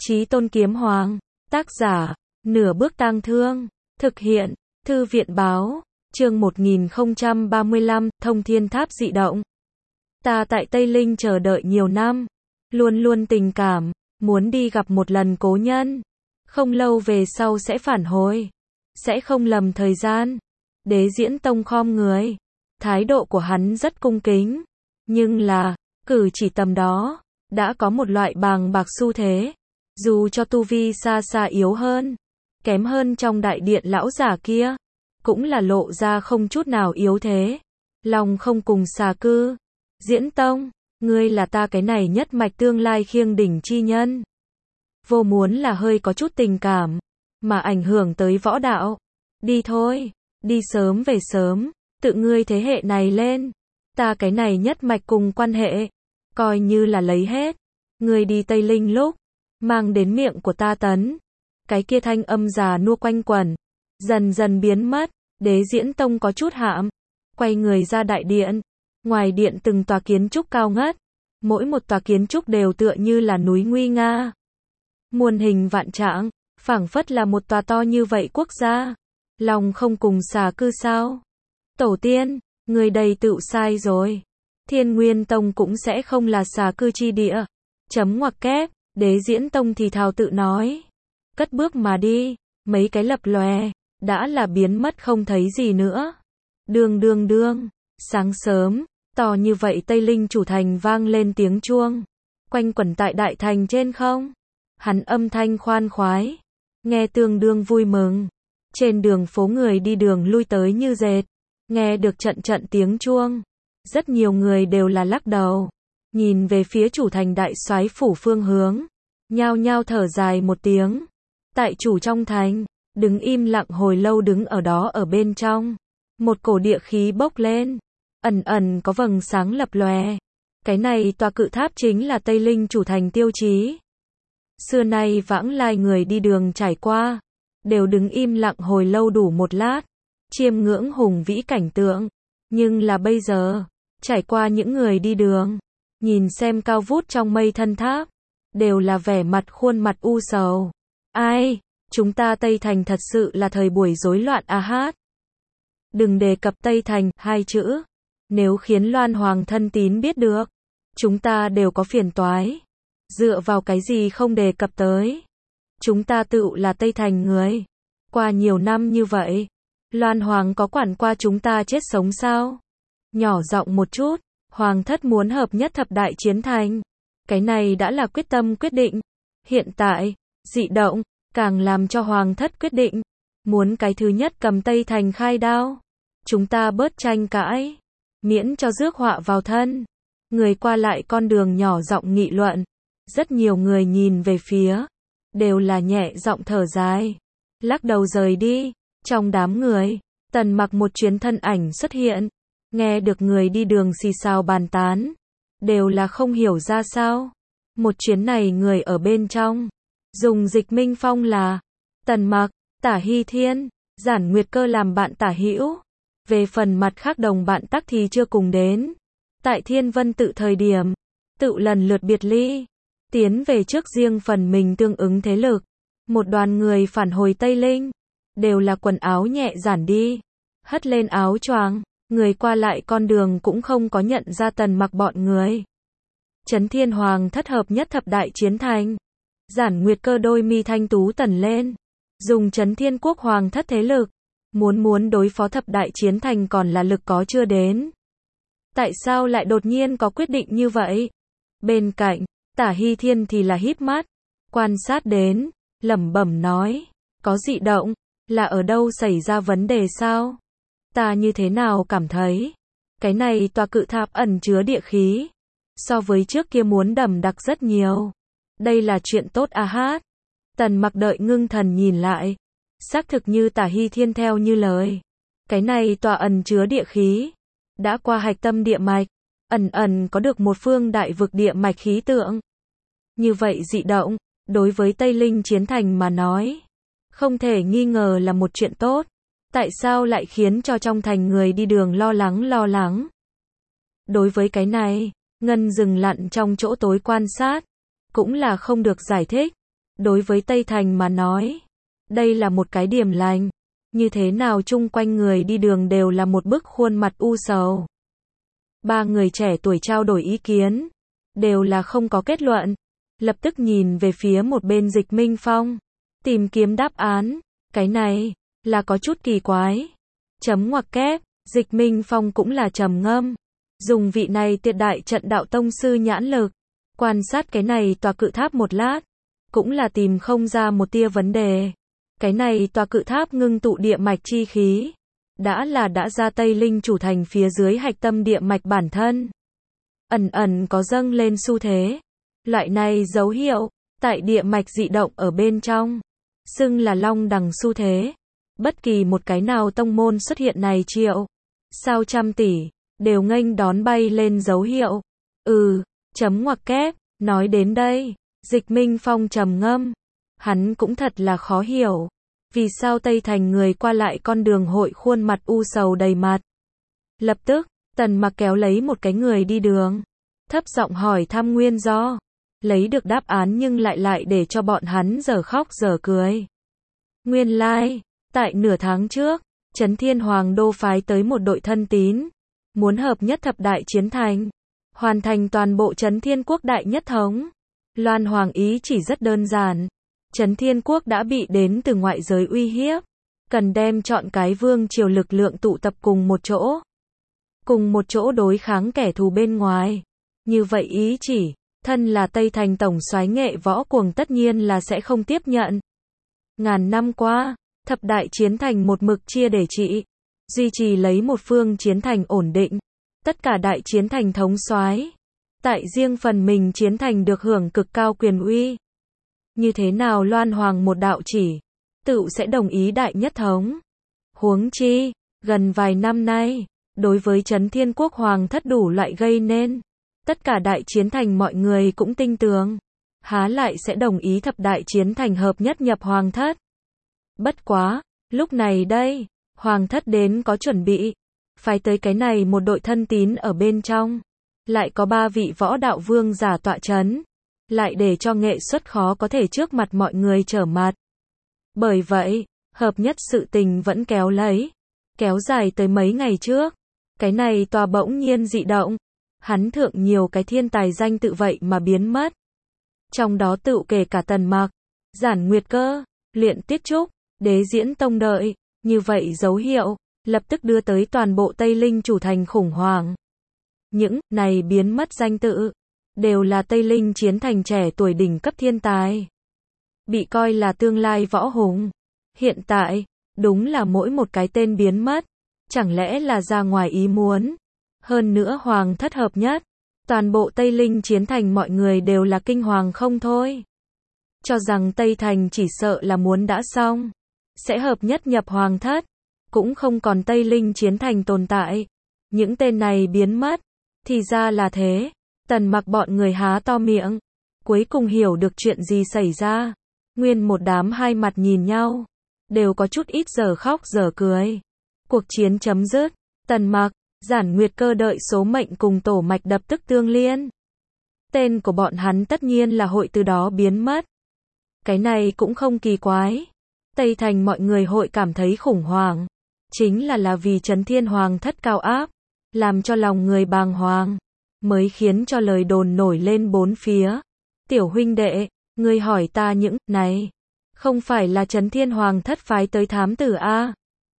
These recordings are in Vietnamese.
Chí Tôn Kiếm Hoàng, tác giả, Nửa Bước Tang Thương, thực hiện, Thư viện báo, chương 1035, Thông Thiên Tháp dị động. Ta tại Tây Linh chờ đợi nhiều năm, luôn luôn tình cảm, muốn đi gặp một lần cố nhân. Không lâu về sau sẽ phản hồi, sẽ không lầm thời gian. Đế Diễn Tông khom người, thái độ của hắn rất cung kính, nhưng là, cử chỉ tầm đó, đã có một loại bàng bạc xu thế. Dù cho tu vi xa xa yếu hơn, kém hơn trong đại điện lão giả kia, cũng là lộ ra không chút nào yếu thế. Lòng không cùng xà cư. Diễn Tông, ngươi là ta cái này nhất mạch tương lai khiêng đỉnh chi nhân. Vô muốn là hơi có chút tình cảm, mà ảnh hưởng tới võ đạo. Đi thôi, đi sớm về sớm, tự ngươi thế hệ này lên. Ta cái này nhất mạch cùng quan hệ, coi như là lấy hết. Ngươi đi Tây Linh lúc, mang đến miệng của ta tấn. Cái kia thanh âm già nua quanh quẩn, dần dần biến mất. Đế Diễn Tông có chút hãm, quay người ra đại điện. Ngoài điện từng tòa kiến trúc cao ngất, mỗi một tòa kiến trúc đều tựa như là núi nguy nga, muôn hình vạn trạng, phảng phất là một tòa to như vậy quốc gia. Lòng không cùng xà cư sao? Tổ tiên, người đầy tựu sai rồi. Thiên Nguyên Tông cũng sẽ không là xà cư chi địa. Chấm ngoặc kép, Đế Diễn Tông thì thào tự nói. Cất bước mà đi, mấy cái lập lòe, đã là biến mất không thấy gì nữa. Đương, sáng sớm, to như vậy Tây Linh chủ thành vang lên tiếng chuông, quanh quẩn tại đại thành trên không. Hắn âm thanh khoan khoái, nghe tương đương vui mừng. Trên đường phố người đi đường lui tới như dệt, nghe được trận tiếng chuông. Rất nhiều người đều là lắc đầu, nhìn về phía chủ thành đại soái phủ phương hướng, nhao nhao thở dài một tiếng. Tại chủ trong thành, đứng im lặng hồi lâu đứng ở đó ở bên trong. Một cổ địa khí bốc lên, ẩn có vầng sáng lập lòe. Cái này tòa cự tháp chính là Tây Linh chủ thành tiêu chí. Xưa nay vãng lai người đi đường trải qua, đều đứng im lặng hồi lâu đủ một lát, chiêm ngưỡng hùng vĩ cảnh tượng. Nhưng là bây giờ, trải qua những người đi đường, nhìn xem cao vút trong mây thân tháp, đều là vẻ mặt khuôn mặt u sầu. Ai, chúng ta Tây Thành thật sự là thời buổi rối loạn a hát. Đừng đề cập Tây Thành, hai chữ. Nếu khiến Loan Hoàng thân tín biết được, chúng ta đều có phiền toái. Dựa vào cái gì không đề cập tới? Chúng ta tựu là Tây Thành người. Qua nhiều năm như vậy, Loan Hoàng có quản qua chúng ta chết sống sao? Nhỏ giọng một chút, Hoàng thất muốn hợp nhất thập đại chiến thành. Cái này đã là quyết tâm quyết định. Hiện tại, dị động, càng làm cho Hoàng thất quyết định. Muốn cái thứ nhất cầm Tây Thành khai đao. Chúng ta bớt tranh cãi, miễn cho rước họa vào thân. Người qua lại con đường nhỏ giọng nghị luận. Rất nhiều người nhìn về phía, đều là nhẹ giọng thở dài, lắc đầu rời đi. Trong đám người, Tần Mặc một chuyến thân ảnh xuất hiện, nghe được người đi đường xì xào bàn tán, đều là không hiểu ra sao. Một chuyến này người ở bên trong, dùng dịch minh phong là Tần Mặc, Tả Hy Thiên, Giản Nguyệt Cơ làm bạn tả hữu. Về phần mặt khác đồng bạn tắc thì chưa cùng đến. Tại Thiên Vân tự thời điểm, tự lần lượt biệt ly, tiến về trước riêng phần mình tương ứng thế lực. Một đoàn người phản hồi Tây Linh, đều là quần áo nhẹ giản đi, hất lên áo choàng, người qua lại con đường cũng không có nhận ra Tần Mặc bọn người. Chấn Thiên Hoàng thất hợp nhất thập đại chiến thành. Giản Nguyệt Cơ đôi mi thanh tú tẩn lên, dùng Chấn Thiên Quốc Hoàng thất thế lực, muốn đối phó thập đại chiến thành còn là lực có chưa đến. Tại sao lại đột nhiên có quyết định như vậy? Bên cạnh, Tả Hy Thiên thì là híp mắt, quan sát đến, lẩm bẩm nói, có dị động, là ở đâu xảy ra vấn đề sao? Ta như thế nào cảm thấy, cái này tòa cự tháp ẩn chứa địa khí, so với trước kia muốn đậm đặc rất nhiều. Đây là chuyện tốt a hát. Tần Mặc đợi ngưng thần nhìn lại, xác thực như Tả Hy Thiên theo như lời. Cái này tòa ẩn chứa địa khí, đã qua hạch tâm địa mạch, ẩn có được một phương đại vực địa mạch khí tượng. Như vậy dị động, đối với Tây Linh chiến thành mà nói, không thể nghi ngờ là một chuyện tốt. Tại sao lại khiến cho trong thành người đi đường lo lắng? Đối với cái này, Ngân dừng lặng trong chỗ tối quan sát, cũng là không được giải thích. Đối với Tây Thành mà nói, đây là một cái điểm lành. Như thế nào chung quanh người đi đường đều là một bức khuôn mặt u sầu. Ba người trẻ tuổi trao đổi ý kiến, đều là không có kết luận. Lập tức nhìn về phía một bên Dịch Minh Phong, tìm kiếm đáp án. Cái này, là có chút kỳ quái. Chấm ngoặc kép, Dịch Minh Phong cũng là trầm ngâm. Dùng vị này tuyệt đại trận đạo tông sư nhãn lực, quan sát cái này tòa cự tháp một lát, cũng là tìm không ra một tia vấn đề. Cái này tòa cự tháp ngưng tụ địa mạch chi khí, đã ra Tây Linh chủ thành phía dưới hạch tâm địa mạch bản thân. Ẩn ẩn có dâng lên xu thế. Loại này dấu hiệu, tại địa mạch dị động ở bên trong, xưng là long đằng xu thế. Bất kỳ một cái nào tông môn xuất hiện này triệu, sao trăm tỷ, đều nghênh đón bay lên dấu hiệu. Chấm ngoặc kép, nói đến đây, Dịch Minh Phong trầm ngâm. Hắn cũng thật là khó hiểu. Vì sao Tây Thành người qua lại con đường hội khuôn mặt u sầu đầy mặt. Lập tức, Tần Mặc kéo lấy một cái người đi đường, thấp giọng hỏi thăm nguyên do. Lấy được đáp án nhưng lại để cho bọn hắn giờ khóc giờ cười. Nguyên lai, tại nửa tháng trước, Chấn Thiên Hoàng Đô phái tới một đội thân tín, muốn hợp nhất thập đại chiến thành, hoàn thành toàn bộ Chấn Thiên Quốc đại nhất thống. Loan Hoàng ý chỉ rất đơn giản. Chấn Thiên Quốc đã bị đến từ ngoại giới uy hiếp, cần đem chọn cái vương triều lực lượng tụ tập cùng một chỗ đối kháng kẻ thù bên ngoài. Như vậy ý chỉ, thân là Tây Thành tổng soái Nghệ Võ Cuồng tất nhiên là sẽ không tiếp nhận. Ngàn năm qua, thập đại chiến thành một mực chia để trị, duy trì lấy một phương chiến thành ổn định. Tất cả đại chiến thành thống soái, tại riêng phần mình chiến thành được hưởng cực cao quyền uy. Như thế nào Loan Hoàng một đạo chỉ, tự sẽ đồng ý đại nhất thống. Huống chi, gần vài năm nay, đối với Chấn Thiên Quốc Hoàng thất đủ loại gây nên, tất cả đại chiến thành mọi người cũng tin tưởng, há lại sẽ đồng ý thập đại chiến thành hợp nhất nhập Hoàng thất. Bất quá, lúc này đây, Hoàng thất đến có chuẩn bị, phái tới cái này một đội thân tín ở bên trong, lại có 3 vị võ đạo vương giả tọa chấn, lại để cho nghệ xuất khó có thể trước mặt mọi người trở mặt. Bởi vậy, hợp nhất sự tình vẫn kéo dài tới mấy ngày trước. Cái này tòa bỗng nhiên dị động, hắn thượng nhiều cái thiên tài danh tự vậy mà biến mất. Trong đó tự kể cả Tần Mặc, Giản Nguyệt Cơ, Luyện Tiết Trúc, Đế Diễn Tông đợi, như vậy dấu hiệu, lập tức đưa tới toàn bộ Tây Linh chủ thành khủng hoảng. Những này biến mất danh tự, đều là Tây Linh chiến thành trẻ tuổi đỉnh cấp thiên tài. Bị coi là tương lai võ hùng. Hiện tại, đúng là mỗi một cái tên biến mất. Chẳng lẽ là ra ngoài ý muốn. Hơn nữa Hoàng thất hợp nhất. Toàn bộ Tây Linh chiến thành mọi người đều là kinh hoàng không thôi. Cho rằng Tây Thành chỉ sợ là muốn đã xong. Sẽ hợp nhất nhập Hoàng thất. Cũng không còn Tây Linh chiến thành tồn tại. Những tên này biến mất. Thì ra là thế. Tần Mặc bọn người há to miệng. Cuối cùng hiểu được chuyện gì xảy ra. Nguyên một đám hai mặt nhìn nhau. Đều có chút ít giờ khóc giờ cười. Cuộc chiến chấm dứt. Tần Mặc, Giản Nguyệt Cơ đợi số mệnh cùng tổ mạch đập tức tương liên. Tên của bọn hắn tất nhiên là hội từ đó biến mất. Cái này cũng không kỳ quái. Tây Thành mọi người hội cảm thấy khủng hoảng. Chính là vì Chấn Thiên Hoàng thất cao áp. Làm cho lòng người bàng hoàng. Mới khiến cho lời đồn nổi lên bốn phía. Tiểu huynh đệ, ngươi hỏi ta những này. Không phải là Chấn Thiên Hoàng thất phái tới thám tử a?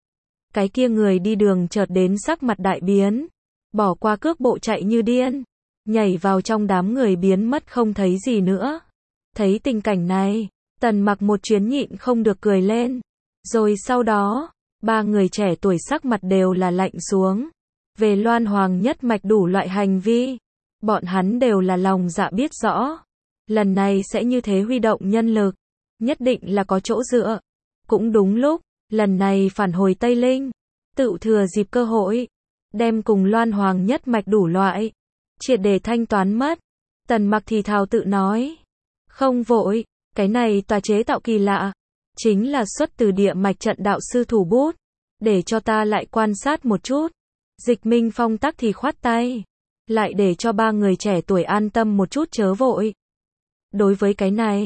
Cái kia người đi đường chợt đến sắc mặt đại biến. Bỏ qua cước bộ chạy như điên. Nhảy vào trong đám người biến mất không thấy gì nữa. Thấy tình cảnh này, Tần Mặc một chuyến nhịn không được cười lên. Rồi sau đó, 3 người trẻ tuổi sắc mặt đều là lạnh xuống. Về Loan Hoàng nhất mạch đủ loại hành vi, bọn hắn đều là lòng dạ biết rõ. Lần này sẽ như thế huy động nhân lực, nhất định là có chỗ dựa. Cũng đúng lúc, lần này phản hồi Tây Linh, tự thừa dịp cơ hội, đem cùng Loan Hoàng nhất mạch đủ loại, triệt để thanh toán mất. Tần Mặc thì thào tự nói, không vội, cái này tòa chế tạo kỳ lạ, chính là xuất từ địa mạch trận đạo sư thủ bút, để cho ta lại quan sát một chút. Dịch Minh Phong tắc thì khoát tay, lại để cho 3 người trẻ tuổi an tâm một chút chớ vội. Đối với cái này,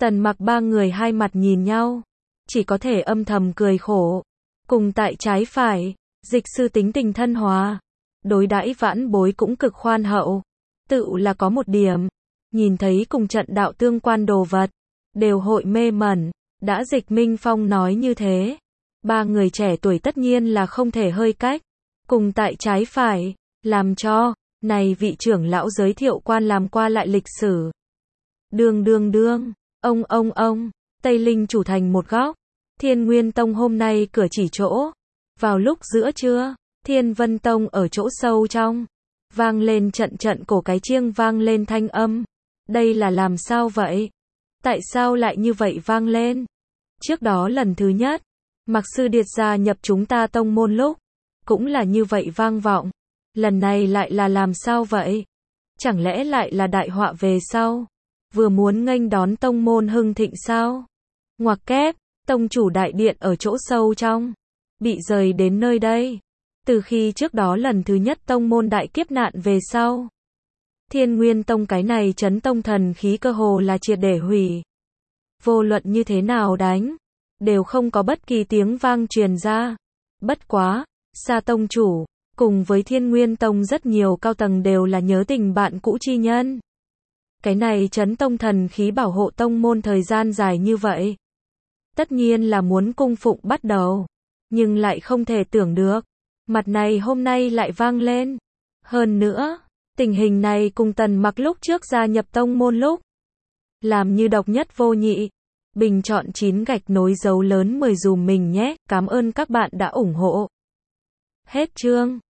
Tần Mặc ba người hai mặt nhìn nhau, chỉ có thể âm thầm cười khổ. Cùng tại trái phải, Dịch sư tính tình thân hòa, đối đãi vãn bối cũng cực khoan hậu. Tự là có một điểm, nhìn thấy cùng trận đạo tương quan đồ vật, đều hội mê mẩn. Đã Dịch Minh Phong nói như thế, ba người trẻ tuổi tất nhiên là không thể hơi cách. Cùng tại trái phải, làm cho này vị trưởng lão giới thiệu quan làm qua lại lịch sử. Đương, ông, Tây Linh chủ thành một góc, Thiên Nguyên Tông hôm nay cửa chỉ chỗ. Vào lúc giữa trưa, Thiên Vân Tông ở chỗ sâu trong, vang lên trận cổ cái chiêng vang lên thanh âm. Đây là làm sao vậy? Tại sao lại như vậy vang lên? Trước đó lần thứ nhất, Mạc Sư Điệt gia nhập chúng ta tông môn lúc, cũng là như vậy vang vọng. Lần này lại là làm sao vậy? Chẳng lẽ lại là đại họa về sau? Vừa muốn nghênh đón tông môn hưng thịnh sao? Ngoặc kép, tông chủ đại điện ở chỗ sâu trong, bị rời đến nơi đây. Từ khi trước đó lần thứ nhất tông môn đại kiếp nạn về sau, Thiên Nguyên Tông cái này chấn tông thần khí cơ hồ là triệt để hủy. Vô luận như thế nào đánh, đều không có bất kỳ tiếng vang truyền ra. Bất quá, Sa tông chủ, cùng với Thiên Nguyên Tông rất nhiều cao tầng đều là nhớ tình bạn cũ chi nhân. Cái này chấn tông thần khí bảo hộ tông môn thời gian dài như vậy, tất nhiên là muốn cung phụng bắt đầu, nhưng lại không thể tưởng được, mặt này hôm nay lại vang lên. Hơn nữa, tình hình này cùng Tần Mặc lúc trước gia nhập tông môn lúc, làm như độc nhất vô nhị. Bình chọn 9 gạch nối dấu lớn 10 dùm mình nhé, cảm ơn các bạn đã ủng hộ. Hết chương.